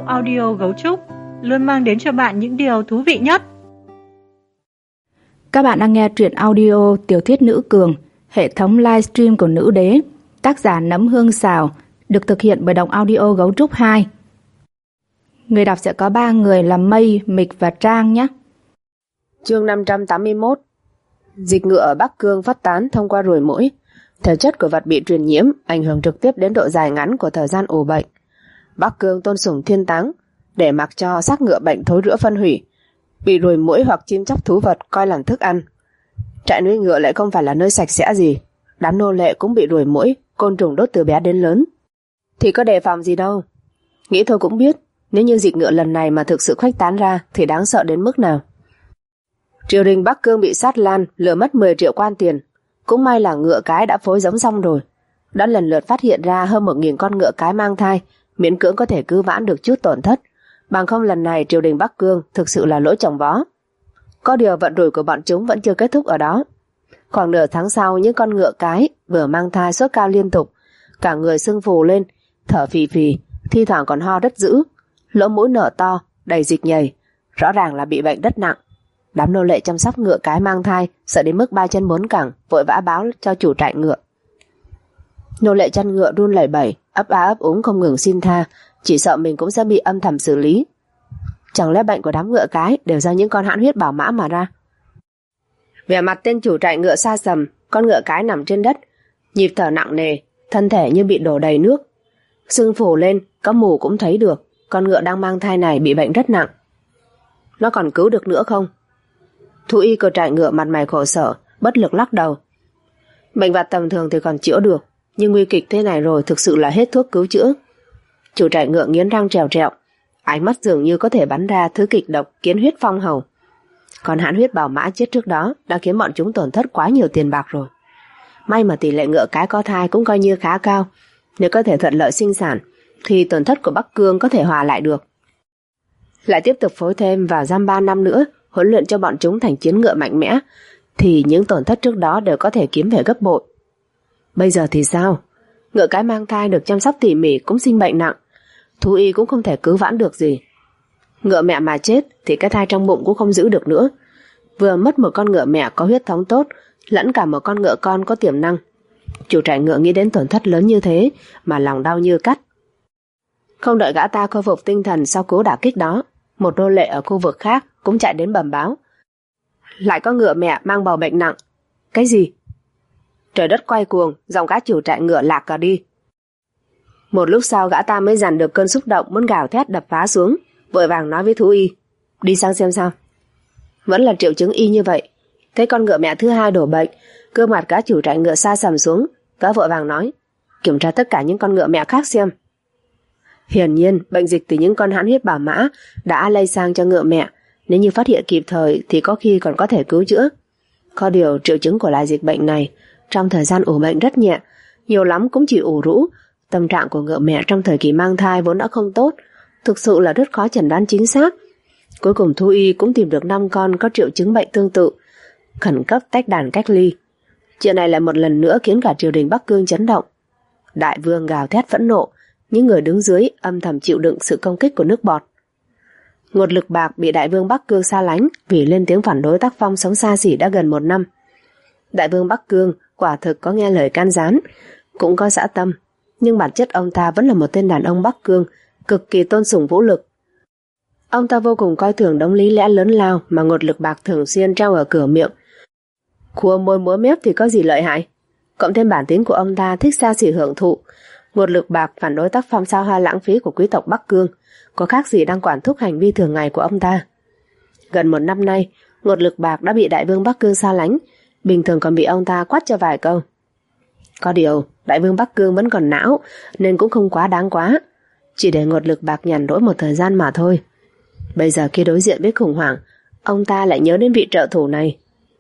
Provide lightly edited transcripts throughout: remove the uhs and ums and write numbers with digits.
audio Gấu Trúc luôn mang đến cho bạn những điều thú vị nhất. Các bạn đang nghe truyện audio Tiểu thuyết Nữ Cường, hệ thống livestream của Nữ Đế, tác giả Nấm Hương Xào, được thực hiện bởi Đọc Audio Gấu Trúc 2. Người đọc sẽ có 3 người là Mây, Mịch và Trang nhé. Chương 581. Dịch ngựa ở Bắc Cương phát tán thông qua ruồi muỗi. Thể chất của vật bị truyền nhiễm ảnh hưởng trực tiếp đến độ dài ngắn của thời gian ủ bệnh. Bắc Cương tôn sùng thiên táng, để mặc cho xác ngựa bệnh thối rữa phân hủy, bị ruồi muỗi hoặc chim chóc thú vật coi làm thức ăn. Trại nuôi ngựa lại không phải là nơi sạch sẽ gì, đám nô lệ cũng bị ruồi muỗi, côn trùng đốt từ bé đến lớn. Thì có đề phòng gì đâu. Nghĩ thôi cũng biết, nếu như dịch ngựa lần này mà thực sự khuếch tán ra thì đáng sợ đến mức nào. Triều đình Bắc Cương bị sát lan, lừa mất 10 triệu quan tiền. Cũng may là ngựa cái đã phối giống xong rồi, đã lần lượt phát hiện ra hơn 1.000 con ngựa cái mang thai, miễn cưỡng có thể cứu vãn được chút tổn thất. Bằng không lần này triều đình Bắc Cương thực sự là lỗi chồng vó. Có điều vận rủi của bọn chúng vẫn chưa kết thúc ở đó. Khoảng nửa tháng sau, những con ngựa cái vừa mang thai sốt cao liên tục, cả người sưng phù lên, thở phì phì, thi thoảng còn ho rất dữ, lỗ mũi nở to, đầy dịch nhầy, rõ ràng là bị bệnh rất nặng. Đám nô lệ chăm sóc ngựa cái mang thai sợ đến mức 3 chân 4 cẳng, vội vã báo cho chủ trại ngựa. Nô lệ chăn ngựa run lẩy bẩy, ấp a ấp úng không ngừng xin tha, chỉ sợ mình cũng sẽ bị âm thầm xử lý. Chẳng lẽ bệnh của đám ngựa cái đều do những con hãn huyết bảo mã mà ra? Vẻ mặt tên chủ trại ngựa sa sầm, con ngựa cái nằm trên đất, nhịp thở nặng nề, thân thể như bị đổ đầy nước, sưng phù lên, có mù cũng thấy được. Con ngựa đang mang thai này bị bệnh rất nặng. Nó còn cứu được nữa không? Thú y của trại ngựa mặt mày khổ sở, bất lực lắc đầu. Bệnh vặt tầm thường thì còn chữa được, nhưng nguy kịch thế này rồi thực sự là hết thuốc cứu chữa. Chủ trại ngựa nghiến răng trèo trẹo, ánh mắt dường như có thể bắn ra thứ kịch độc kiến huyết phong hầu. Còn hãn huyết bảo mã chết trước đó đã khiến bọn chúng tổn thất quá nhiều tiền bạc rồi. May mà tỷ lệ ngựa cái có thai cũng coi như khá cao, nếu có thể thuận lợi sinh sản thì tổn thất của Bắc Cương có thể hòa lại được. Lại tiếp tục phối thêm vào giam 3 năm nữa, huấn luyện cho bọn chúng thành chiến ngựa mạnh mẽ, thì những tổn thất trước đó đều có thể kiếm về gấp bội. Bây giờ thì sao? Ngựa cái mang thai được chăm sóc tỉ mỉ cũng sinh bệnh nặng, thú y cũng không thể cứu vãn được gì. Ngựa mẹ mà chết thì cái thai trong bụng cũng không giữ được nữa. Vừa mất một con ngựa mẹ có huyết thống tốt, lẫn cả một con ngựa con có tiềm năng. Chủ trại ngựa nghĩ đến tổn thất lớn như thế mà lòng đau như cắt. Không đợi gã ta khôi phục tinh thần sau cú đả kích đó, một nô lệ ở khu vực khác cũng chạy đến bẩm báo. Lại có ngựa mẹ mang bầu bệnh nặng. Cái gì? Trời đất quay cuồng, giọng gã chủ trại ngựa lạc cả đi. Một lúc sau gã ta mới dằn được cơn xúc động muốn gào thét đập phá xuống, vội vàng nói với thú y, đi sang xem sao. Vẫn là triệu chứng y như vậy. Thấy con ngựa mẹ thứ hai đổ bệnh, gương mặt gã chủ trại ngựa sa sầm xuống, gã vội vàng nói, kiểm tra tất cả những con ngựa mẹ khác xem. Hiển nhiên bệnh dịch từ những con hãn huyết bảo mã đã lây sang cho ngựa mẹ, nếu như phát hiện kịp thời thì có khi còn có thể cứu chữa. Có điều triệu chứng của loại dịch bệnh này trong thời gian ủ bệnh rất nhẹ, nhiều lắm cũng chỉ ủ rũ. Tâm trạng của ngựa mẹ trong thời kỳ mang thai vốn đã không tốt, thực sự là rất khó chẩn đoán chính xác. Cuối cùng thú y cũng tìm được 5 con có triệu chứng bệnh tương tự, khẩn cấp tách đàn cách ly. Chuyện này lại một lần nữa khiến cả triều đình Bắc Cương chấn động. Đại vương gào thét phẫn nộ, những người đứng dưới âm thầm chịu đựng sự công kích của nước bọt. Ngột Lực Bạc bị đại vương Bắc Cương xa lánh vì lên tiếng phản đối tác phong sống xa xỉ đã gần 1 năm. Đại vương Bắc Cương quả thực có nghe lời can gián, cũng có dã tâm, nhưng bản chất ông ta vẫn là một tên đàn ông Bắc Cương, cực kỳ tôn sùng vũ lực. Ông ta vô cùng coi thường đống lý lẽ lớn lao mà Ngột Lực Bạc thường xuyên treo ở cửa miệng. Khua môi múa mép thì có gì lợi hại? Cộng thêm bản tính của ông ta thích xa xỉ hưởng thụ, Ngột Lực Bạc phản đối tác phong sao hoa lãng phí của quý tộc Bắc Cương, có khác gì đang quản thúc hành vi thường ngày của ông ta. Gần 1 năm nay, Ngột Lực Bạc đã bị đại vương Bắc Cương xa lánh, bình thường còn bị ông ta quát cho vài câu. Có điều, đại vương Bắc Cương vẫn còn não nên cũng không quá đáng quá, chỉ để Ngột Lực Bạc nhàn rỗi một thời gian mà thôi. Bây giờ khi đối diện với khủng hoảng, ông ta lại nhớ đến vị trợ thủ này.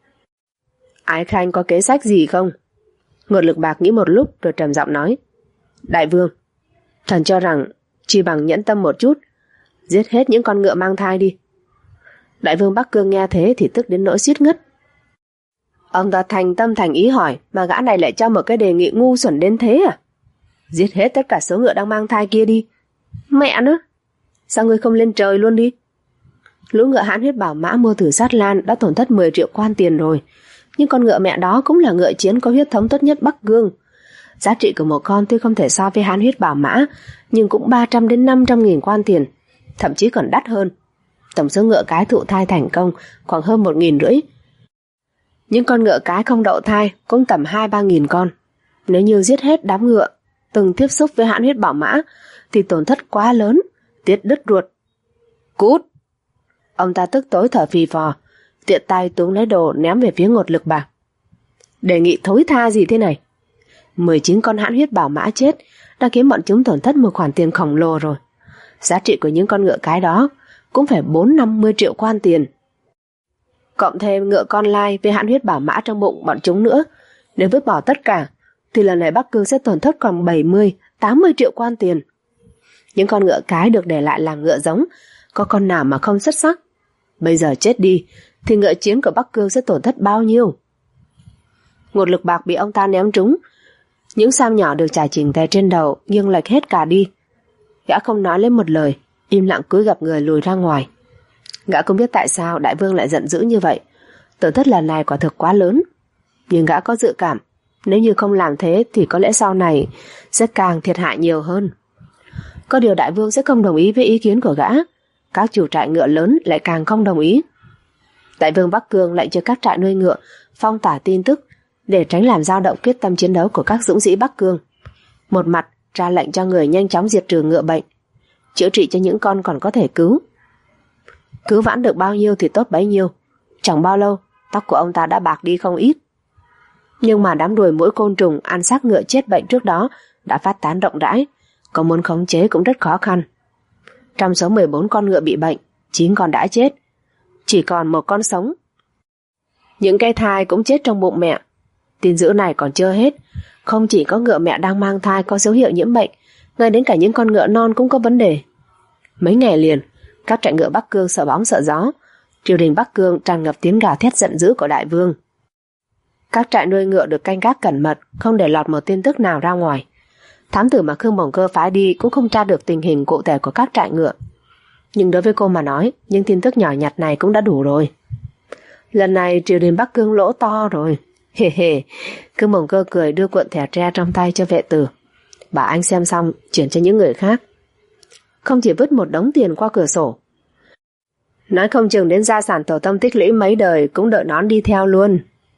Ái Khanh có kế sách gì không? Ngột Lực Bạc nghĩ một lúc rồi trầm giọng nói, đại vương, thần cho rằng chỉ bằng nhẫn tâm một chút, giết hết những con ngựa mang thai đi. Đại vương Bắc Cương nghe thế thì tức đến nỗi suýt ngất. Ông ta thành tâm thành ý hỏi mà gã này lại cho một cái đề nghị ngu xuẩn đến thế à? Giết hết tất cả số ngựa đang mang thai kia đi. Mẹ nó! Sao ngươi không lên trời luôn đi? Lũ ngựa hãn huyết bảo mã mua từ Sát Lan đã tổn thất 10 triệu quan tiền rồi, nhưng con ngựa mẹ đó cũng là ngựa chiến có huyết thống tốt nhất Bắc Cương. Giá trị của một con tuy không thể so với hãn huyết bảo mã, nhưng cũng 300 đến 500 nghìn quan tiền, thậm chí còn đắt hơn. Tổng số ngựa cái thụ thai thành công khoảng hơn 1.500. Những con ngựa cái không đậu thai cũng tầm 2-3 nghìn con. Nếu như giết hết đám ngựa từng tiếp xúc với hãn huyết bảo mã thì tổn thất quá lớn, Tiết đứt ruột. Cút! Ông ta tức tối thở phì phò, tiện tay túm lấy đồ ném về phía Ngột Lực Bạc. Đề nghị thối tha gì thế này? 19 con hãn huyết bảo mã chết đã khiến bọn chúng tổn thất một khoản tiền khổng lồ rồi. Giá trị của những con ngựa cái đó cũng phải 4-50 triệu quan tiền. Cộng thêm ngựa con lai với hãn huyết bảo mã trong bụng bọn chúng nữa, nếu vứt bỏ tất cả thì lần này Bắc Cương sẽ tổn thất còn 70-80 triệu quan tiền. Những con ngựa cái được để lại làm ngựa giống, có con nào mà không xuất sắc? Bây giờ chết đi thì ngựa chiến của Bắc Cương sẽ tổn thất bao nhiêu? Ngột Lực Bạc bị ông ta ném trúng, những sam nhỏ được trải chỉnh tề trên đầu nghiêng lệch hết cả đi. Gã không nói lên một lời, im lặng cúi gập người lùi ra ngoài. Gã không biết tại sao đại vương lại giận dữ như vậy. Tổn thất lần này quả thực quá lớn, nhưng gã có dự cảm nếu như không làm thế thì có lẽ sau này sẽ càng thiệt hại nhiều hơn. Có điều đại vương sẽ không đồng ý với ý kiến của gã. Các chủ trại ngựa lớn lại càng không đồng ý. Đại vương Bắc Cương lệnh cho các trại nuôi ngựa phong tỏa tin tức để tránh làm dao động quyết tâm chiến đấu của các dũng sĩ Bắc Cương. Một mặt ra lệnh cho người nhanh chóng diệt trừ ngựa bệnh, chữa trị cho những con còn có thể cứu. Cứu vãn được bao nhiêu thì tốt bấy nhiêu. Chẳng bao lâu tóc của ông ta đã bạc đi không ít. Nhưng mà đám đuổi muỗi côn trùng ăn xác ngựa chết bệnh trước đó đã phát tán rộng rãi, có muốn khống chế cũng rất khó khăn. Trong số 14 con ngựa bị bệnh, 9 con đã chết, chỉ còn một con sống. Những cái thai cũng chết trong bụng mẹ. Tin dữ này còn chưa hết, không chỉ có ngựa mẹ đang mang thai có dấu hiệu nhiễm bệnh, ngay đến cả những con ngựa non cũng có vấn đề. Mấy ngày liền, các trại ngựa Bắc Cương sợ bóng sợ gió, triều đình Bắc Cương tràn ngập tiếng gào thét giận dữ của đại vương. Các trại nuôi ngựa được canh gác cẩn mật, không để lọt một tin tức nào ra ngoài. Thám tử mà Khương Bổng Cơ phái đi cũng không tra được tình hình cụ thể của các trại ngựa. Nhưng đối với cô mà nói, những tin tức nhỏ nhặt này cũng đã đủ rồi. Lần này triều đình Bắc Cương lỗ to rồi. Hề hề. Khương Bổng Cơ cười đưa cuộn thẻ tre trong tay cho vệ tử. Bảo anh xem xong chuyển cho những người khác. Không chỉ vứt một đống tiền qua cửa sổ. Nói không chừng đến gia sản tổ tông tích lũy mấy đời cũng đợi nón đi theo luôn.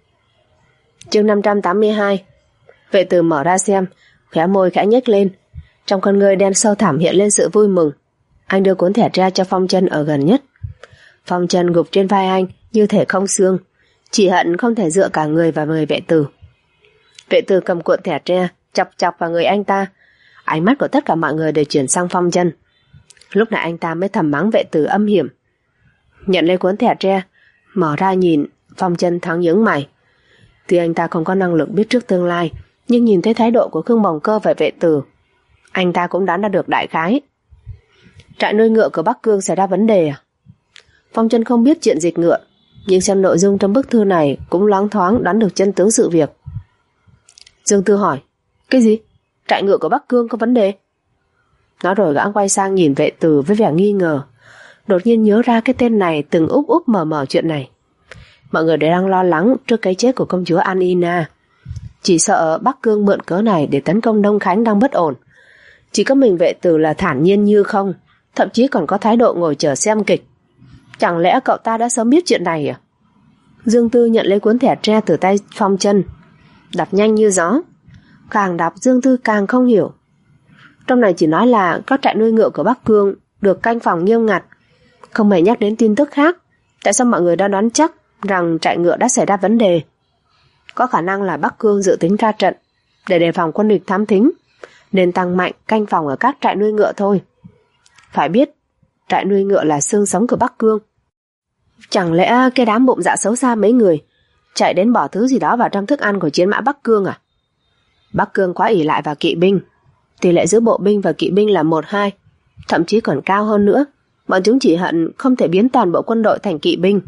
Chương 582. Vệ tử mở ra xem, khóe môi khẽ nhếch lên, trong con ngươi đen sâu thẳm hiện lên sự vui mừng. Anh đưa cuốn thẻ tre cho Phong Chân ở gần nhất. Phong Chân gục trên vai anh như thể không xương, chỉ hận không thể dựa cả người vào người vệ tử. Vệ tử cầm cuộn thẻ tre chọc chọc vào người anh ta. Ánh mắt của tất cả mọi người đều chuyển sang Phong Chân. Lúc này anh ta mới thầm mắng vệ tử âm hiểm. Nhận lấy cuốn thẻ tre, mở ra nhìn, Phong Chân thoáng nhướng mày. Tuy anh ta không có năng lực biết trước tương lai, nhưng nhìn thấy thái độ của Khương Bổng Cơ và vệ tử, anh ta cũng đoán ra được đại khái. Trại nuôi ngựa của Bắc Cương xảy ra vấn đề à? Phong Chân không biết chuyện dịch ngựa, nhưng xem nội dung trong bức thư này cũng loáng thoáng đoán được chân tướng sự việc. Dương Tư hỏi, cái gì? Trại ngựa của Bắc Cương có vấn đề? Nói rồi gã quay sang nhìn vệ tử với vẻ nghi ngờ, đột nhiên nhớ ra cái tên này từng úp úp mở mở chuyện này. Mọi người đều đang lo lắng trước cái chết của công chúa Anina, chỉ sợ Bắc Cương mượn cớ này để tấn công Đông Khánh đang bất ổn. Chỉ có mình vệ tử là thản nhiên như không, thậm chí còn có thái độ ngồi chờ xem kịch. Chẳng lẽ cậu ta đã sớm biết chuyện này à? Dương Tư nhận lấy cuốn thẻ tre từ tay Phong Chân, đọc nhanh như gió. Càng đọc Dương Tư càng không hiểu. Trong này chỉ nói là các trại nuôi ngựa của Bắc Cương được canh phòng nghiêm ngặt, không hề nhắc đến tin tức khác. Tại sao mọi người đã đoán chắc rằng trại ngựa đã xảy ra vấn đề? Có khả năng là Bắc Cương dự tính ra trận để đề phòng quân địch thám thính, nên tăng mạnh canh phòng ở các trại nuôi ngựa thôi. Phải biết, trại nuôi ngựa là xương sống của Bắc Cương. Chẳng lẽ cái đám bụng dạ xấu xa mấy người chạy đến bỏ thứ gì đó vào trong thức ăn của chiến mã Bắc Cương à? Bắc Cương quá ỷ lại vào kỵ binh, tỷ lệ giữa bộ binh và kỵ binh là 1-2, thậm chí còn cao hơn nữa. Bọn chúng chỉ hận không thể biến toàn bộ quân đội thành kỵ binh.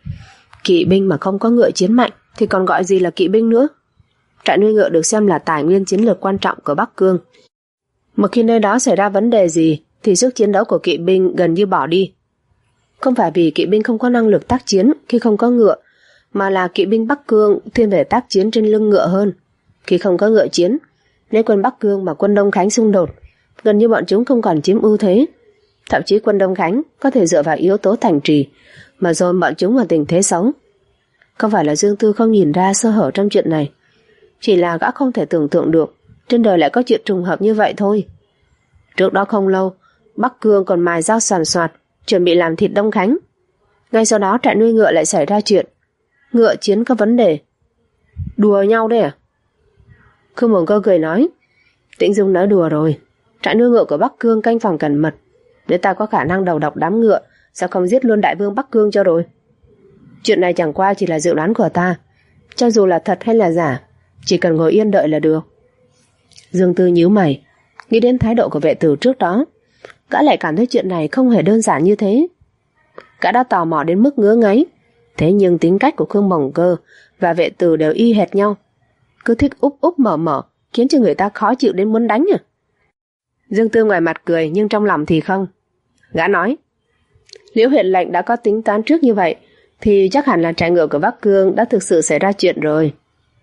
Kỵ binh mà không có ngựa chiến mạnh thì còn gọi gì là kỵ binh nữa. Trại nuôi ngựa được xem là tài nguyên chiến lược quan trọng của Bắc Cương. Một khi nơi đó xảy ra vấn đề gì thì sức chiến đấu của kỵ binh gần như bỏ đi. Không phải vì kỵ binh không có năng lực tác chiến khi không có ngựa, mà là kỵ binh Bắc Cương thiên về tác chiến trên lưng ngựa hơn. Khi không có ngựa chiến, nếu quân Bắc Cương và quân Đông Khánh xung đột, gần như bọn chúng không còn chiếm ưu thế. Thậm chí quân Đông Khánh có thể dựa vào yếu tố thành trì mà dồn bọn chúng vào tình thế xấu. Không phải là Dương Tư không nhìn ra sơ hở trong chuyện này, chỉ là gã không thể tưởng tượng được trên đời lại có chuyện trùng hợp như vậy thôi. Trước đó không lâu, Bắc Cương còn mài dao soàn soạt chuẩn bị làm thịt Đông Khánh. Ngay sau đó trại nuôi ngựa lại xảy ra chuyện, ngựa chiến có vấn đề. Đùa nhau đấy à? Khương Mộng Cơ cười nói. Tĩnh Dung nói đùa rồi. Trại nuôi ngựa của Bắc Cương canh phòng cẩn mật, nếu ta có khả năng đầu độc đám ngựa, sao không giết luôn đại vương Bắc Cương cho rồi? Chuyện này chẳng qua chỉ là dự đoán của ta, cho dù là thật hay là giả, chỉ cần ngồi yên đợi là được. Dương Tư nhíu mày, nghĩ đến thái độ của vệ tử trước đó, gã lại cảm thấy chuyện này không hề đơn giản như thế. Gã đã tò mò đến mức ngứa ngáy, thế nhưng tính cách của Khương Mộng Cơ và vệ tử đều y hệt nhau, cứ thích úp úp mở mở, khiến cho người ta khó chịu đến muốn đánh à. Dương Tư ngoài mặt cười nhưng trong lòng thì không. Gã nói, Liễu huyện lệnh đã có tính toán trước như vậy thì chắc hẳn là trại ngựa của Bắc Cương đã thực sự xảy ra chuyện rồi.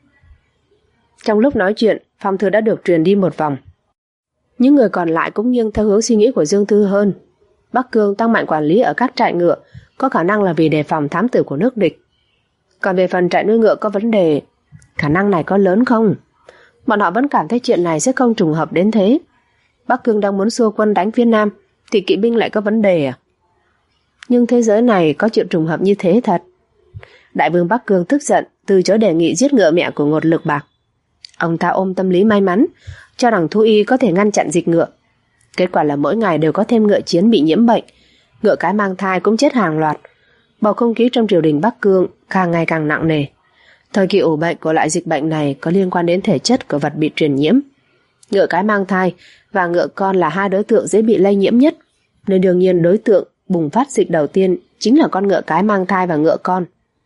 Trong lúc nói chuyện, phong thư đã được truyền đi một vòng. Những người còn lại cũng nghiêng theo hướng suy nghĩ của Dương Tư hơn. Bắc Cương tăng mạnh quản lý ở các trại ngựa có khả năng là vì đề phòng thám tử của nước địch. Còn về phần trại nuôi ngựa có vấn đề, khả năng này có lớn không? Bọn họ vẫn cảm thấy chuyện này sẽ không trùng hợp đến thế. Bắc Cương đang muốn xua quân đánh phía Nam thì kỵ binh lại có vấn đề à? Nhưng thế giới này có chuyện trùng hợp như thế thật. Đại vương Bắc Cương tức giận, từ chối đề nghị giết ngựa mẹ của Ngột Lực Bạc. Ông ta ôm tâm lý may mắn, cho rằng thú y có thể ngăn chặn dịch ngựa. Kết quả là mỗi ngày đều có thêm ngựa chiến bị nhiễm bệnh, ngựa cái mang thai cũng chết hàng loạt. Bầu không khí trong triều đình Bắc Cương càng ngày càng nặng nề. Thời kỳ ủ bệnh của loại dịch bệnh này có liên quan đến thể chất của vật bị truyền nhiễm. Ngựa cái mang thai và ngựa con là hai đối tượng dễ bị lây nhiễm nhất, nên đương nhiên đối tượng bùng phát dịch đầu tiên chính là con ngựa cái mang thai và ngựa con.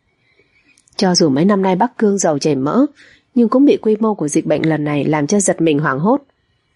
Cho dù mấy năm nay Bắc Cương giàu chảy mỡ, nhưng cũng bị quy mô của dịch bệnh lần này làm cho giật mình hoảng hốt.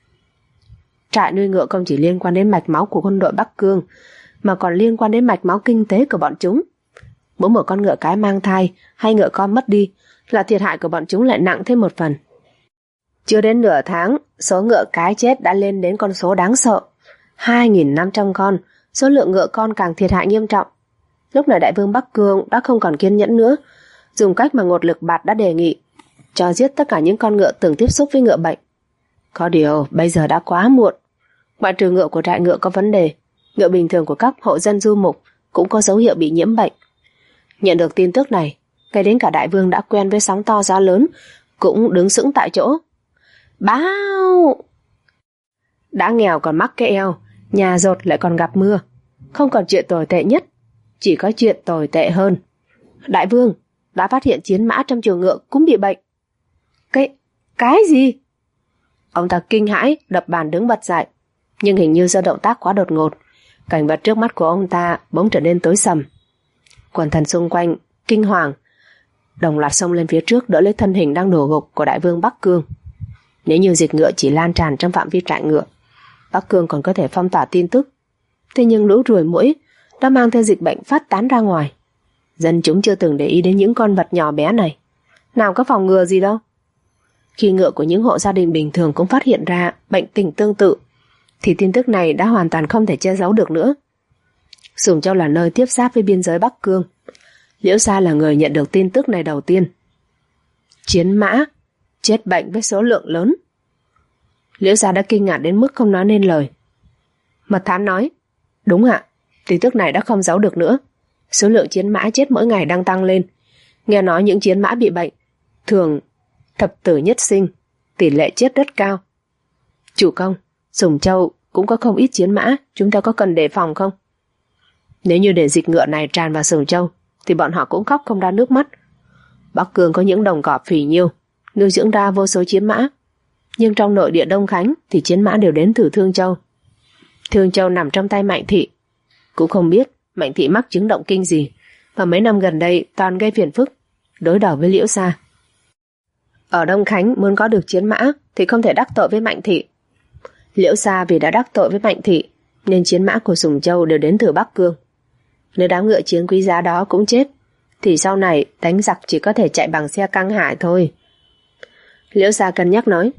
Trại nuôi ngựa không chỉ liên quan đến mạch máu của quân đội Bắc Cương, mà còn liên quan đến mạch máu kinh tế của bọn chúng. Mỗi một con ngựa cái mang thai hay ngựa con mất đi là thiệt hại của bọn chúng lại nặng thêm một phần. Chưa đến nửa tháng, số ngựa cái chết đã lên đến con số đáng sợ, 2.500 con, số lượng ngựa con càng thiệt hại nghiêm trọng. Lúc này đại vương Bắc Cương đã không còn kiên nhẫn nữa, dùng cách mà Ngột Lực Bạt đã đề nghị, cho giết tất cả những con ngựa từng tiếp xúc với ngựa bệnh. Có điều bây giờ đã quá muộn. Ngoại trừ ngựa của trại ngựa có vấn đề, ngựa bình thường của các hộ dân du mục cũng có dấu hiệu bị nhiễm bệnh. Nhận được tin tức này, ngay đến cả đại vương đã quen với sóng to gió lớn cũng đứng sững tại chỗ. Báo! Đã nghèo còn mắc cái eo, nhà dột lại còn gặp mưa. Không còn chuyện tồi tệ nhất, chỉ có chuyện tồi tệ hơn. Đại vương đã phát hiện chiến mã trong chuồng ngựa cũng bị bệnh. Cái gì? Ông ta kinh hãi, đập bàn đứng bật dậy, nhưng hình như do động tác quá đột ngột, cảnh vật trước mắt của ông ta bỗng trở nên tối sầm. Quần thần xung quanh kinh hoàng, đồng loạt xông lên phía trước đỡ lấy thân hình đang đổ gục của đại vương Bắc Cương. Nếu như dịch ngựa chỉ lan tràn trong phạm vi trại ngựa, Bắc Cương còn có thể phong tỏa tin tức. Thế nhưng lũ ruồi muỗi đã mang theo dịch bệnh phát tán ra ngoài. Dân chúng chưa từng để ý đến những con vật nhỏ bé này, nào có phòng ngừa gì đâu. Khi ngựa của những hộ gia đình bình thường cũng phát hiện ra bệnh tình tương tự, thì tin tức này đã hoàn toàn không thể che giấu được nữa. Sùng Châu là nơi tiếp giáp với biên giới Bắc Cương. Liễu Gia là người nhận được tin tức này đầu tiên. Chiến mã chết bệnh với số lượng lớn. Liễu Gia đã kinh ngạc đến mức không nói nên lời. Mật thám nói, đúng ạ, tin tức này đã không giấu được nữa. Số lượng chiến mã chết mỗi ngày đang tăng lên. Nghe nói những chiến mã bị bệnh thường thập tử nhất sinh, tỷ lệ chết rất cao. Chủ công, Sùng Châu cũng có không ít chiến mã, chúng ta có cần đề phòng không? Nếu như để dịch ngựa này tràn vào Sùng Châu thì bọn họ cũng khóc không ra nước mắt. Bắc Cương có những đồng cỏ phì nhiêu, nuôi dưỡng ra vô số chiến mã, nhưng trong nội địa Đông Khánh thì chiến mã đều đến từ Thương Châu. Thương Châu nằm trong tay Mạnh Thị. Cũng không biết Mạnh Thị mắc chứng động kinh gì mà mấy năm gần đây toàn gây phiền phức, đối đầu với Liễu Gia. Ở Đông Khánh muốn có được chiến mã thì không thể đắc tội với Mạnh Thị. Liễu Gia vì đã đắc tội với Mạnh Thị nên chiến mã của Sùng Châu đều đến từ Bắc Cương. Nếu đám ngựa chiến quý giá đó cũng chết, thì sau này đánh giặc chỉ có thể chạy bằng xe căng hải thôi. Liễu Gia cân nhắc nói.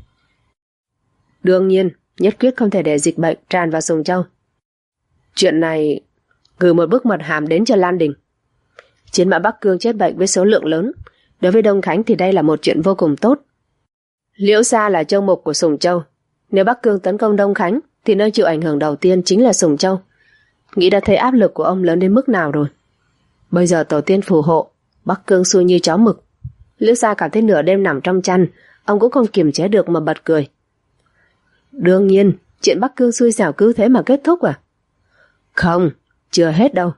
Đương nhiên, nhất quyết không thể để dịch bệnh tràn vào Sùng Châu. Chuyện này gửi một bức mật hàm đến cho Lan Đình. Chiến mã Bắc Cương chết bệnh với số lượng lớn, đối với Đông Khánh thì đây là một chuyện vô cùng tốt. Liễu Gia là châu mục của Sùng Châu, nếu Bắc Cương tấn công Đông Khánh thì nơi chịu ảnh hưởng đầu tiên chính là Sùng Châu. Nghĩ đã thấy áp lực của ông lớn đến mức nào rồi. Bây giờ tổ tiên phù hộ, Bắc Cương xuôi như chó mực. Liễu Gia cảm thấy nửa đêm nằm trong chăn, ông cũng không kiềm chế được mà bật cười. Đương nhiên, chuyện Bắc Cương xui xẻo cứ thế mà kết thúc à? Không, chưa hết đâu.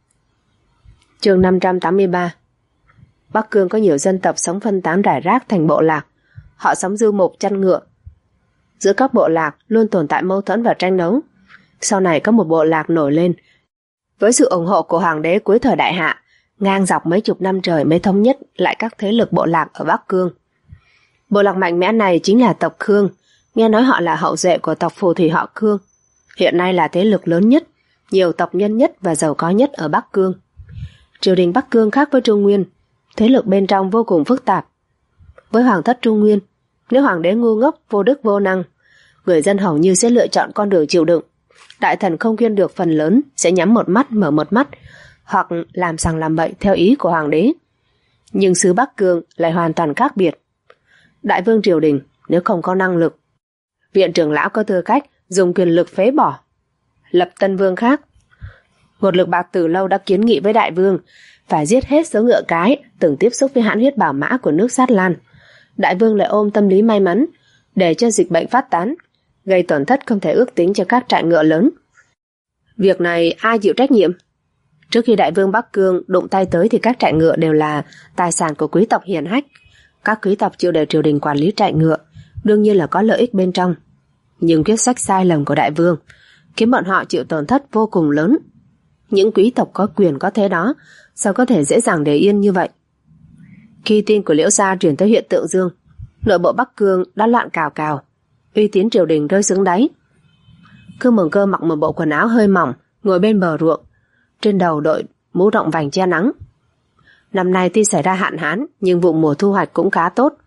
Chương 583. Bắc Cương có nhiều dân tộc sống phân tán rải rác thành bộ lạc. Họ sống du mục chăn ngựa. Giữa các bộ lạc luôn tồn tại mâu thuẫn và tranh đấu. Sau này có một bộ lạc nổi lên. Với sự ủng hộ của hoàng đế cuối thời Đại Hạ, ngang dọc mấy chục năm trời mới thống nhất lại các thế lực bộ lạc ở Bắc Cương. Bộ lạc mạnh mẽ này chính là tộc Khương. Nghe nói họ là hậu duệ của tộc phù thủy họ Khương. Hiện nay là thế lực lớn nhất, nhiều tộc nhân nhất và giàu có nhất ở Bắc Cương. Triều đình Bắc Cương khác với Trung Nguyên, thế lực bên trong vô cùng phức tạp. Với hoàng thất Trung Nguyên, nếu hoàng đế ngu ngốc, vô đức vô năng, người dân hầu như sẽ lựa chọn con đường chịu đựng. Đại thần không khuyên được phần lớn sẽ nhắm một mắt mở một mắt, hoặc làm sằng làm bậy theo ý của hoàng đế. Nhưng xứ Bắc Cương lại hoàn toàn khác biệt. Đại vương triều đình nếu không có năng lực, viện trưởng lão có tư cách dùng quyền lực phế bỏ, lập tân vương khác. Một lực bạc từ lâu đã kiến nghị với đại vương phải giết hết số ngựa cái từng tiếp xúc với hãn huyết bảo mã của nước Sát Lan. Đại vương lại ôm tâm lý may mắn để cho dịch bệnh phát tán, gây tổn thất không thể ước tính cho các trại ngựa lớn. Việc này ai chịu trách nhiệm? Trước khi đại vương Bắc Cương đụng tay tới thì các trại ngựa đều là tài sản của quý tộc hiển hách. Các quý tộc chịu để triều đình quản lý trại ngựa, đương nhiên là có lợi ích bên trong. Nhưng quyết sách sai lầm của đại vương khiến bọn họ chịu tổn thất vô cùng lớn. Những quý tộc có quyền có thế đó sao có thể dễ dàng để yên như vậy? Khi tin của Liễu Gia truyền tới huyện Tượng Dương, nội bộ Bắc Cương đã loạn cào cào, uy tín triều đình rơi xuống đáy. Khương Mừng Cơ mặc một bộ quần áo hơi mỏng, ngồi bên bờ ruộng, trên đầu đội mũ rộng vành che nắng. Năm nay tuy xảy ra hạn hán, nhưng vụ mùa thu hoạch cũng khá tốt.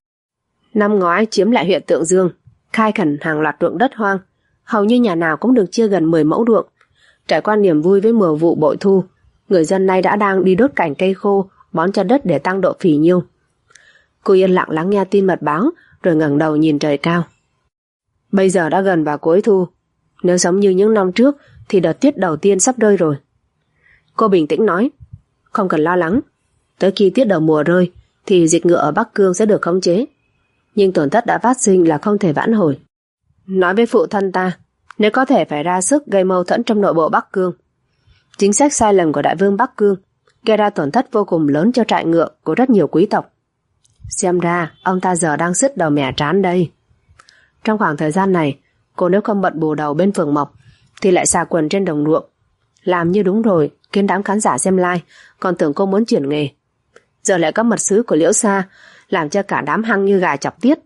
Năm ngoái chiếm lại huyện Tượng Dương, khai khẩn hàng loạt ruộng đất hoang, hầu như nhà nào cũng được chia gần 10 mẫu ruộng. Trải qua niềm vui với mùa vụ bội thu, người dân nay đã đang đi đốt cành cây khô, bón cho đất để tăng độ phì nhiêu. Cô yên lặng lắng nghe tin mật báo, rồi ngẩng đầu nhìn trời cao. Bây giờ đã gần vào cuối thu, nếu giống như những năm trước thì đợt tiết đầu tiên sắp rơi rồi. Cô bình tĩnh nói, không cần lo lắng, tới khi tiết đầu mùa rơi thì dịch ngựa ở Bắc Cương sẽ được khống chế. Nhưng tổn thất đã phát sinh là không thể vãn hồi. Nói với phụ thân ta, nếu có thể phải ra sức gây mâu thuẫn trong nội bộ Bắc Cương. Chính sách sai lầm của đại vương Bắc Cương gây ra tổn thất vô cùng lớn cho trại ngựa của rất nhiều quý tộc. Xem ra ông ta giờ đang sứt đầu mẻ trán đây. Trong khoảng thời gian này, cô nếu không bận bù đầu bên phường mộc thì lại xà quần trên đồng ruộng. Làm như đúng rồi, khiến đám khán giả xem live còn tưởng cô muốn chuyển nghề. Giờ lại có mật sứ của Liễu Gia, làm cho cả đám hăng như gà chọc tiết.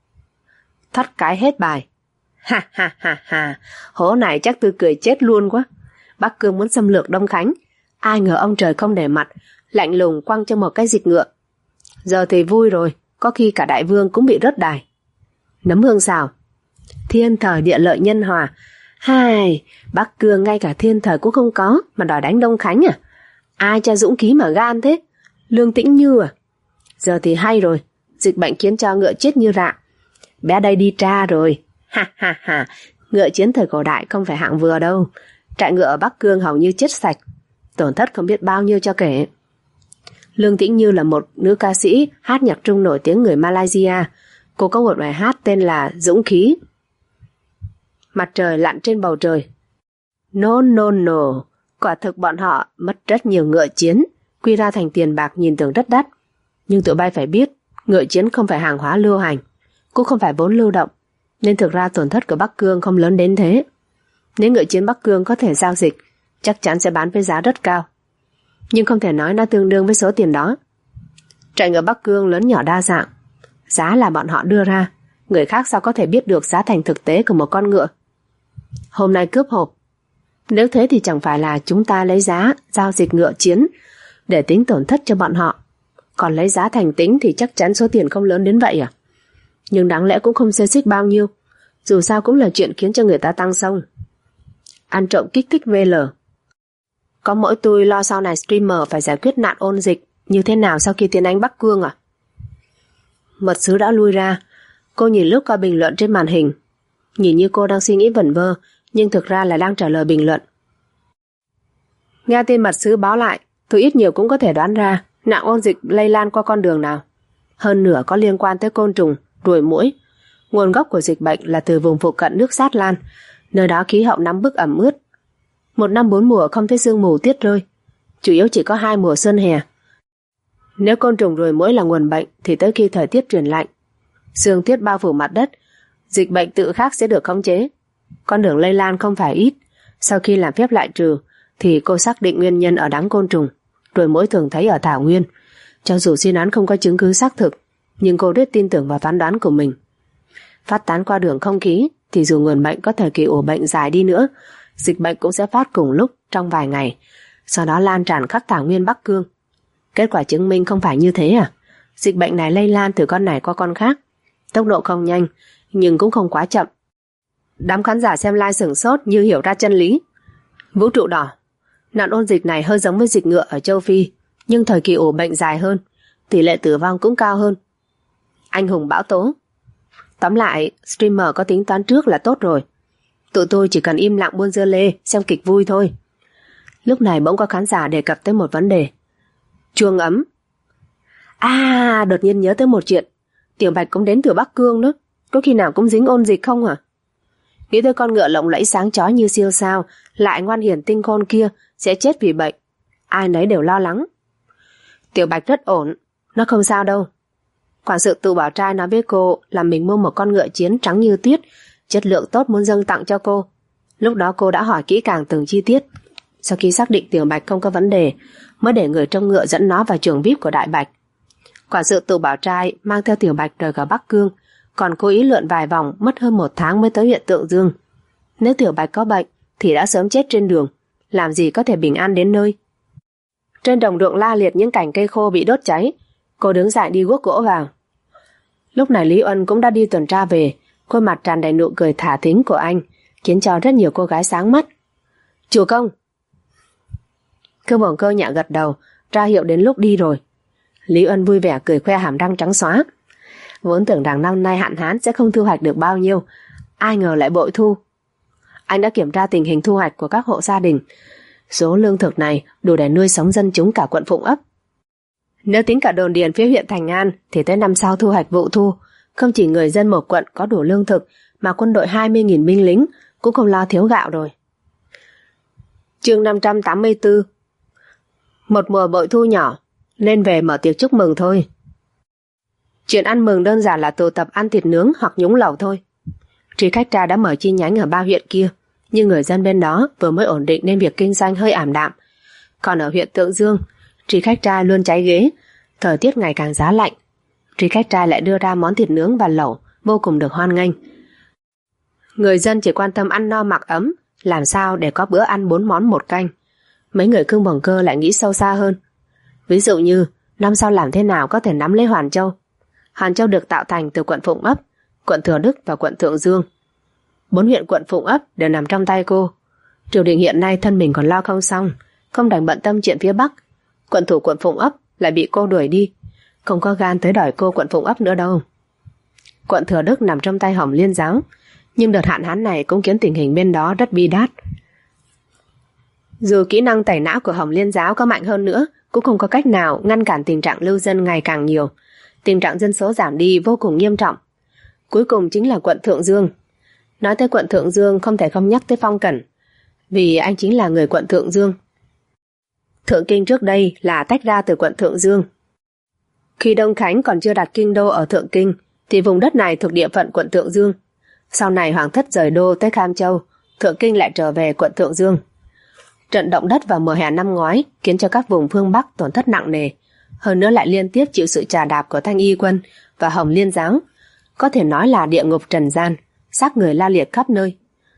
Thắt cái hết bài. Ha ha ha ha, hố này chắc tôi cười chết luôn quá. Bắc Cương muốn xâm lược Đông Khánh, ai ngờ ông trời không để mặt, lạnh lùng quăng cho một cái dịch ngựa. Giờ thì vui rồi, có khi cả đại vương cũng bị rớt đài. Nấm hương xào. Thiên thời địa lợi nhân hòa. Hai, Bắc Cương ngay cả thiên thời cũng không có mà đòi đánh Đông Khánh à? Ai cho dũng khí mà gan thế? Lương Tĩnh Như à? Giờ thì hay rồi, dịch bệnh khiến cho ngựa chết như rạ. Bé đây đi tra rồi. Ha ha ha, ngựa chiến thời cổ đại không phải hạng vừa đâu. Trại ngựa ở Bắc Cương hầu như chết sạch, tổn thất không biết bao nhiêu cho kể. Lương Tĩnh Như là một nữ ca sĩ hát nhạc Trung nổi tiếng người Malaysia. Cô có một bài hát tên là Dũng Khí. Mặt trời lặn trên bầu trời. No no no, quả thực bọn họ mất rất nhiều ngựa chiến, quy ra thành tiền bạc nhìn tưởng rất đắt. Nhưng tụi bay phải biết, ngựa chiến không phải hàng hóa lưu hành, cũng không phải vốn lưu động, nên thực ra tổn thất của Bắc Cương không lớn đến thế. Nếu ngựa chiến Bắc Cương có thể giao dịch, chắc chắn sẽ bán với giá rất cao. Nhưng không thể nói nó tương đương với số tiền đó. Trại ngựa Bắc Cương lớn nhỏ đa dạng, giá là bọn họ đưa ra, người khác sao có thể biết được giá thành thực tế của một con ngựa. Hôm nay cướp hộp, Nếu thế thì chẳng phải là chúng ta lấy giá giao dịch ngựa chiến để tính tổn thất cho bọn họ. Còn lấy giá thành tính thì chắc chắn số tiền không lớn đến vậy à? Nhưng đáng lẽ cũng không xê xích bao nhiêu. Dù sao cũng là chuyện khiến cho người ta tăng sông. Ăn trộm kích thích VL. Có mỗi tôi lo sau này streamer phải giải quyết nạn ôn dịch như thế nào sau khi tiến đánh Bắc Cương à? Mật sứ đã lui ra. Cô nhìn lướt qua bình luận trên màn hình. Nhìn như cô đang suy nghĩ vẩn vơ, nhưng thực ra là đang trả lời bình luận. Nghe tin mật sứ báo lại, tôi ít nhiều cũng có thể đoán ra nạn ôn dịch lây lan qua con đường nào. Hơn nửa có liên quan tới côn trùng, ruồi muỗi. Nguồn gốc của dịch bệnh là từ vùng phụ cận nước Sát Lan, nơi đó khí hậu nóng bức ẩm ướt. Một năm 4 mùa không thấy sương mù tiết rơi, chủ yếu chỉ có 2 mùa xuân hè. Nếu côn trùng ruồi muỗi là nguồn bệnh thì tới khi thời tiết chuyển lạnh, sương tiết bao phủ mặt đất, dịch bệnh tự khắc sẽ được khống chế. Con đường lây lan không phải ít. Sau khi làm phép loại trừ thì cô xác định nguyên nhân ở đám côn trùng ruồi muỗi thường thấy ở thảo nguyên. Cho dù suy đoán không có chứng cứ xác thực, nhưng cô rất tin tưởng vào phán đoán của mình. Phát tán qua đường không khí thì dù nguồn bệnh có thời kỳ ủ bệnh dài đi nữa, dịch bệnh cũng sẽ phát cùng lúc trong vài ngày, sau đó lan tràn khắp thảo nguyên Bắc Cương. Kết quả chứng minh không phải như thế à? Dịch bệnh này lây lan từ con này qua con khác, tốc độ không nhanh nhưng cũng không quá chậm. Đám khán giả xem live sửng sốt như hiểu ra chân lý. Vũ trụ đỏ. Nạn ôn dịch này hơi giống với dịch ngựa ở châu Phi, nhưng thời kỳ ủ bệnh dài hơn, tỷ lệ tử vong cũng cao hơn. Anh hùng bão tố. Tóm lại, streamer có tính toán trước là tốt rồi. Tụi tôi chỉ cần im lặng buôn dưa lê, xem kịch vui thôi. Lúc này bỗng có khán giả đề cập tới một vấn đề. Chuông ấm. Đột nhiên nhớ tới một chuyện. Tiểu Bạch cũng đến từ Bắc Cương đó. Có khi nào cũng dính ôn dịch không hả? Nghĩ tới con ngựa lộng lẫy sáng chói như siêu sao, lại ngoan hiền tinh khôn kia sẽ chết vì bệnh. Ai nấy đều lo lắng. Tiểu Bạch rất ổn, nó không sao đâu. Quản sự Tụ Bảo Trai nói với cô là mình mua một con ngựa chiến trắng như tuyết, chất lượng tốt muốn dâng tặng cho cô. Lúc đó cô đã hỏi kỹ càng từng chi tiết. Sau khi xác định Tiểu Bạch không có vấn đề, mới để người trông ngựa dẫn nó vào trường VIP của Đại Bạch. Quản sự Tụ Bảo Trai mang theo Tiểu Bạch rời khỏi Bắc Cương, còn cố ý lượn vài vòng mất hơn 1 tháng mới tới huyện Tượng Dương. Nếu Tiểu Bạch có bệnh thì đã sớm chết trên đường, làm gì có thể bình an đến nơi. Trên đồng ruộng la liệt những cành cây khô bị đốt cháy, cô đứng dậy đi guốc gỗ vào. Lúc này Lý Uân cũng đã đi tuần tra về, khuôn mặt tràn đầy nụ cười thả thính của anh, khiến cho rất nhiều cô gái sáng mắt. Chủ công. Cơ Bổng Cơ nhẹ gật đầu, ra hiệu đến lúc đi rồi. Lý Uân vui vẻ cười khoe hàm răng trắng xóa. Vốn tưởng rằng năm nay hạn hán sẽ không thu hoạch được bao nhiêu, ai ngờ lại bội thu. Anh đã kiểm tra tình hình thu hoạch của các hộ gia đình. Số lương thực này đủ để nuôi sống dân chúng cả quận Phụng Ấp. Nếu tính cả đồn điền phía huyện Thành An thì tới năm sau thu hoạch vụ thu, không chỉ người dân một quận có đủ lương thực, mà quân đội 20.000 binh lính cũng không lo thiếu gạo rồi. Chương 584. Một mùa bội thu nhỏ, nên về mở tiệc chúc mừng thôi. Chuyện ăn mừng đơn giản là tụ tập ăn thịt nướng hoặc nhúng lẩu thôi. Trí Khách Tra đã mở chi nhánh ở 3 huyện kia, nhưng người dân bên đó vừa mới ổn định nên việc kinh doanh hơi ảm đạm. Còn ở huyện Tượng Dương, Trí Khách Trai luôn cháy ghế. Thời tiết ngày càng giá lạnh, Trí Khách Trai lại đưa ra món thịt nướng và lẩu vô cùng được hoan nghênh. Người dân chỉ quan tâm ăn no mặc ấm, làm sao để có bữa ăn 4 món 1 canh. Mấy người Cương Bổng Cơ lại nghĩ sâu xa hơn. Ví dụ như năm sau làm thế nào có thể nắm lấy Hoàn Châu. Hoàn Châu được tạo thành từ quận Phụng Ấp, quận Thừa Đức và quận Thượng Dương. 4 huyện quận Phụng Ấp đều nằm trong tay cô. Triều đình hiện nay thân mình còn lo không xong, không đành bận tâm chuyện phía Bắc. Quận thủ quận Phụng Ấp lại bị cô đuổi đi, không có gan tới đòi cô quận Phụng Ấp nữa đâu. Quận Thừa Đức nằm trong tay Hồng Liên Giáo, nhưng đợt hạn hán này cũng khiến tình hình bên đó rất bi đát. Dù kỹ năng tẩy não của Hồng Liên Giáo có mạnh hơn nữa, cũng không có cách nào ngăn cản tình trạng lưu dân ngày càng nhiều. Tình trạng dân số giảm đi vô cùng nghiêm trọng. Cuối cùng chính là quận Thượng Dương. Nói tới quận Thượng Dương không thể không nhắc tới Phong Cẩn, vì anh chính là người quận Thượng Dương. Thượng Kinh trước đây là tách ra từ quận Thượng Dương. Khi Đông Khánh còn chưa đặt kinh đô ở Thượng Kinh, thì vùng đất này thuộc địa phận quận Thượng Dương. Sau này Hoàng thất rời đô tới Kham Châu, Thượng Kinh lại trở về quận Thượng Dương. Trận động đất vào mùa hè năm ngoái khiến cho các vùng phương Bắc tổn thất nặng nề, hơn nữa lại liên tiếp chịu sự trà đạp của Thanh Y Quân và Hồng Liên Giáo. Có thể nói là địa ngục trần gian, xác người la liệt khắp nơi.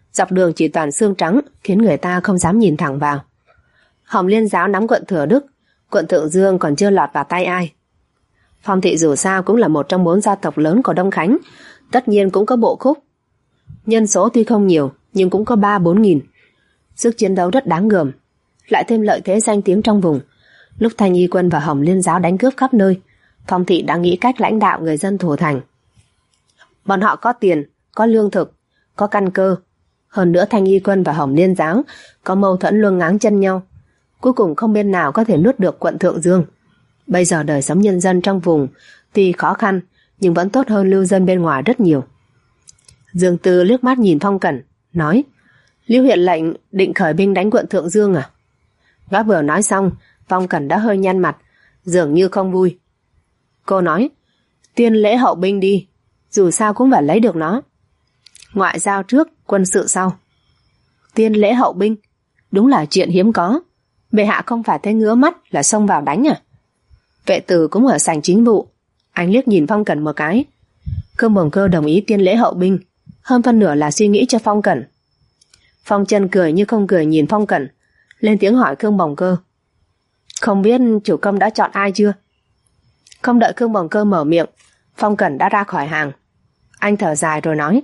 Dọc đường chỉ toàn xương trắng, khiến người ta không dám nhìn thẳng vào. Hồng Liên giáo nắm quận Thừa Đức, quận Thượng Dương còn chưa lọt vào tay ai. Phong thị dù sao cũng là một trong 4 gia tộc lớn của Đông Khánh, tất nhiên cũng có bộ khúc. Nhân số tuy không nhiều, nhưng cũng có 3-4 nghìn. Sức chiến đấu rất đáng gờm, lại thêm lợi thế danh tiếng trong vùng. Lúc Thanh Y quân và Hồng Liên giáo đánh cướp khắp nơi, Phong thị đã nghĩ cách lãnh đạo người dân thủ thành. Bọn họ có tiền, có lương thực, có căn cơ. Hơn nữa Thanh Y quân và Hồng Liên giáo có mâu thuẫn luôn ngáng chân nhau. Cuối cùng không bên nào có thể nuốt được quận Thượng Dương. Bây giờ đời sống nhân dân trong vùng tuy khó khăn, nhưng vẫn tốt hơn lưu dân bên ngoài rất nhiều. Dương Tư liếc mắt nhìn Phong Cẩn, nói: Lưu huyện lệnh định khởi binh đánh quận Thượng Dương à? Gã vừa nói xong, Phong Cẩn đã hơi nhăn mặt, dường như không vui. Cô nói: tiên lễ hậu binh đi, dù sao cũng phải lấy được nó. Ngoại giao trước, quân sự sau. Tiên lễ hậu binh, đúng là chuyện hiếm có. Bệ hạ không phải thấy ngứa mắt là xông vào đánh à? Vệ tử cũng ở sảnh chính vụ. Anh liếc nhìn Phong Cẩn một cái. Khương Bồng Cơ đồng ý tiên lễ hậu binh, hơn phân nửa là suy nghĩ cho Phong Cẩn. Phong Chân cười như không cười nhìn Phong Cẩn, lên tiếng hỏi Khương Bồng Cơ: Không biết chủ công đã chọn ai chưa? Không đợi Khương Bồng Cơ mở miệng, Phong Cẩn đã ra khỏi hàng. Anh thở dài rồi nói: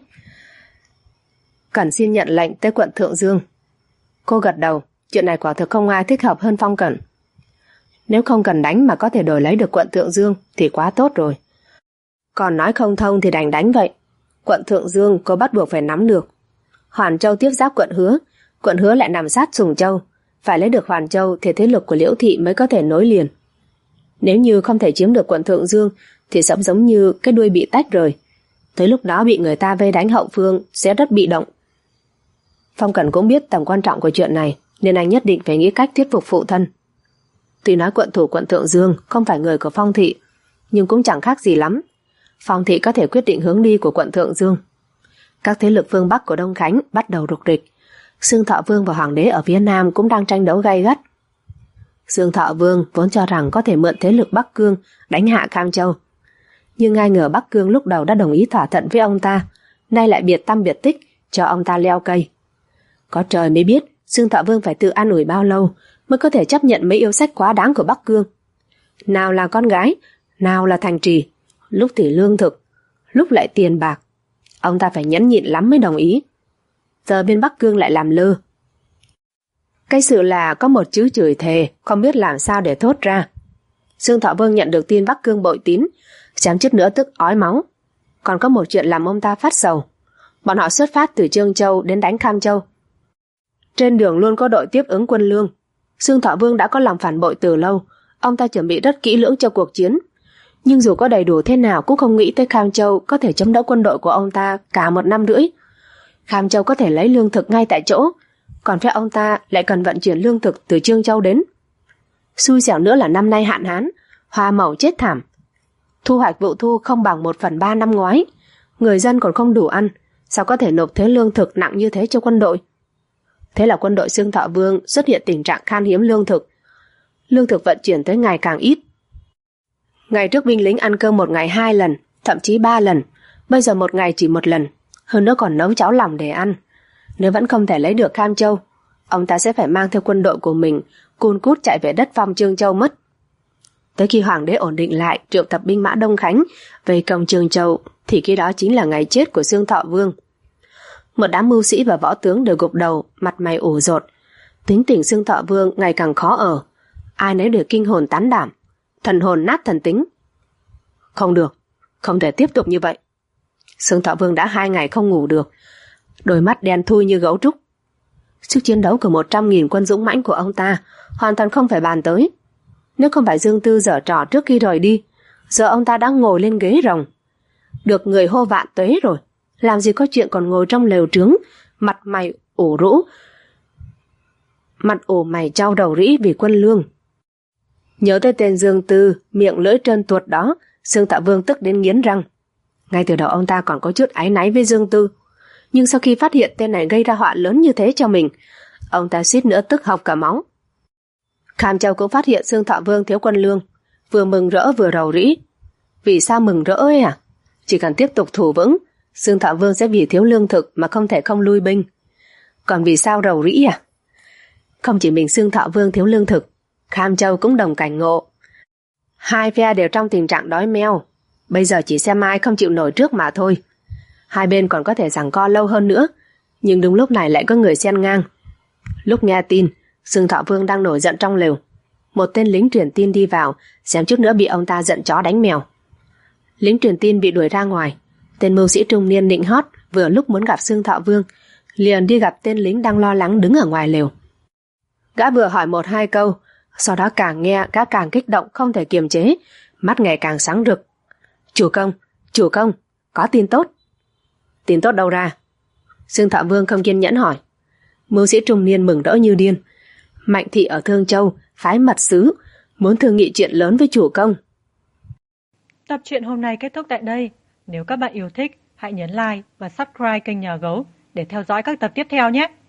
Cẩn xin nhận lệnh tới quận Thượng Dương. Cô gật đầu, chuyện này quả thực không ai thích hợp hơn Phong Cẩn. Nếu không cần đánh mà có thể đổi lấy được quận Thượng Dương thì quá tốt rồi. Còn nói không thông thì đành đánh vậy. Quận Thượng Dương cô bắt buộc phải nắm được. Hoàn Châu tiếp giáp quận Hứa lại nằm sát Sùng Châu. Phải lấy được Hoàn Châu thì thế lực của Liễu thị mới có thể nối liền. Nếu như không thể chiếm được quận Thượng Dương thì sẽ giống như cái đuôi bị tách rời. Tới lúc đó bị người ta vây đánh hậu phương sẽ rất bị động. Phong Cẩn cũng biết tầm quan trọng của chuyện này, nên anh nhất định phải nghĩ cách thuyết phục phụ thân. Tuy nói quận thủ quận Thượng Dương không phải người của Phong thị, nhưng cũng chẳng khác gì lắm. Phong thị có thể quyết định hướng đi của quận Thượng Dương. Các thế lực phương Bắc của Đông Khánh bắt đầu rục rịch. Xương Thọ Vương và Hoàng đế ở phía Nam cũng đang tranh đấu gay gắt. Xương Thọ Vương vốn cho rằng có thể mượn thế lực Bắc Cương đánh hạ Cam Châu, nhưng ai ngờ Bắc Cương lúc đầu đã đồng ý thỏa thuận với ông ta, nay lại biệt tăm biệt tích cho ông ta leo cây. Có trời mới biết Xương Thọ Vương phải tự an ủi bao lâu mới có thể chấp nhận mấy yêu sách quá đáng của Bắc Cương. Nào là con gái, nào là thành trì, lúc thì lương thực, lúc lại tiền bạc. Ông ta phải nhẫn nhịn lắm mới đồng ý. Giờ bên Bắc Cương lại làm lơ. Cái sự là có một chữ chửi thề, không biết làm sao để thốt ra. Xương Thọ Vương nhận được tin Bắc Cương bội tín, chém chút nữa tức ói máu. Còn có một chuyện làm ông ta phát sầu. Bọn họ xuất phát từ Trương Châu đến đánh Cam Châu. Trên đường luôn có đội tiếp ứng quân lương. Xương Thọ Vương đã có lòng phản bội từ lâu. Ông ta chuẩn bị rất kỹ lưỡng cho cuộc chiến. Nhưng dù có đầy đủ thế nào cũng không nghĩ tới Cam Châu có thể chống đỡ quân đội của ông ta cả 1 năm rưỡi. Cam Châu có thể lấy lương thực ngay tại chỗ, còn phe ông ta lại cần vận chuyển lương thực từ Trương Châu đến. Xui xẻo nữa là năm nay hạn hán, hoa màu chết thảm. Thu hoạch vụ thu không bằng 1/3 năm ngoái. Người dân còn không đủ ăn, sao có thể nộp thuế lương thực nặng như thế cho quân đội? Thế là quân đội Xương Thọ Vương xuất hiện tình trạng khan hiếm lương thực. Lương thực vận chuyển tới ngày càng ít. Ngày trước binh lính ăn cơm 1 ngày 2 lần, thậm chí 3 lần. Bây giờ 1 ngày chỉ 1 lần, hơn nữa còn nấu cháo lòng để ăn. Nếu vẫn không thể lấy được Cam Châu, ông ta sẽ phải mang theo quân đội của mình cun cút chạy về đất phong Trương Châu mất. Tới khi hoàng đế ổn định lại, triệu tập binh mã Đông Khánh về công Trương Châu, thì khi đó chính là ngày chết của Xương Thọ Vương. Một đám mưu sĩ và võ tướng đều gục đầu, mặt mày ủ rột. Tính tình Xương Thọ Vương ngày càng khó ở. Ai nấy đều kinh hồn tán đảm, thần hồn nát thần tính. Không được, không thể tiếp tục như vậy. Xương Thọ Vương đã 2 ngày không ngủ được, đôi mắt đen thui như gấu trúc. Sức chiến đấu của 100.000 quân dũng mãnh của ông ta hoàn toàn không phải bàn tới. Nếu không phải Dương Tư giở trò trước khi rời đi, giờ ông ta đã ngồi lên ghế rồng. Được người hô vạn tuế rồi, làm gì có chuyện còn ngồi trong lều trướng, mặt mày ủ rũ, mặt ủ mày trao đầu rĩ vì quân lương. Nhớ tới tên Dương Tư, miệng lưỡi trơn tuột đó, Xương Thọ Vương tức đến nghiến răng. Ngay từ đầu ông ta còn có chút áy náy với Dương Tư, nhưng sau khi phát hiện tên này gây ra họa lớn như thế cho mình, ông ta suýt nữa tức học cả máu. Cam Châu cũng phát hiện Xương Thọ Vương thiếu quân lương, vừa mừng rỡ vừa rầu rĩ. Vì sao mừng rỡ ấy à? Chỉ cần tiếp tục thủ vững, Xương Thọ Vương sẽ vì thiếu lương thực mà không thể không lui binh. Còn vì sao rầu rĩ à? Không chỉ mình Xương Thọ Vương thiếu lương thực, Kham Châu cũng đồng cảnh ngộ. Hai phe đều trong tình trạng đói meo. Bây giờ chỉ xem ai không chịu nổi trước mà thôi. Hai bên còn có thể giằng co lâu hơn nữa, nhưng đúng lúc này lại có người xen ngang. Lúc nghe tin Xương Thọ Vương đang nổi giận trong lều, một tên lính truyền tin đi vào, xem chút nữa bị ông ta giận chó đánh mèo. Lính truyền tin bị đuổi ra ngoài. Tên mưu sĩ trung niên nịnh hót vừa lúc muốn gặp Xương Thọ Vương, liền đi gặp tên lính đang lo lắng đứng ở ngoài lều. Gã vừa hỏi 1-2 câu, sau đó càng nghe gã càng kích động không thể kiềm chế, mắt ngày càng sáng rực. Chủ công, có tin tốt. Tin tốt đâu ra? Xương Thọ Vương không kiên nhẫn hỏi. Mưu sĩ trung niên mừng rỡ như điên. Mạnh thị ở Thương Châu phái mật sứ muốn thương nghị chuyện lớn với chủ công. Tập truyện hôm nay kết thúc tại đây. Nếu các bạn yêu thích, hãy nhấn like và subscribe kênh Nhà Gấu để theo dõi các tập tiếp theo nhé.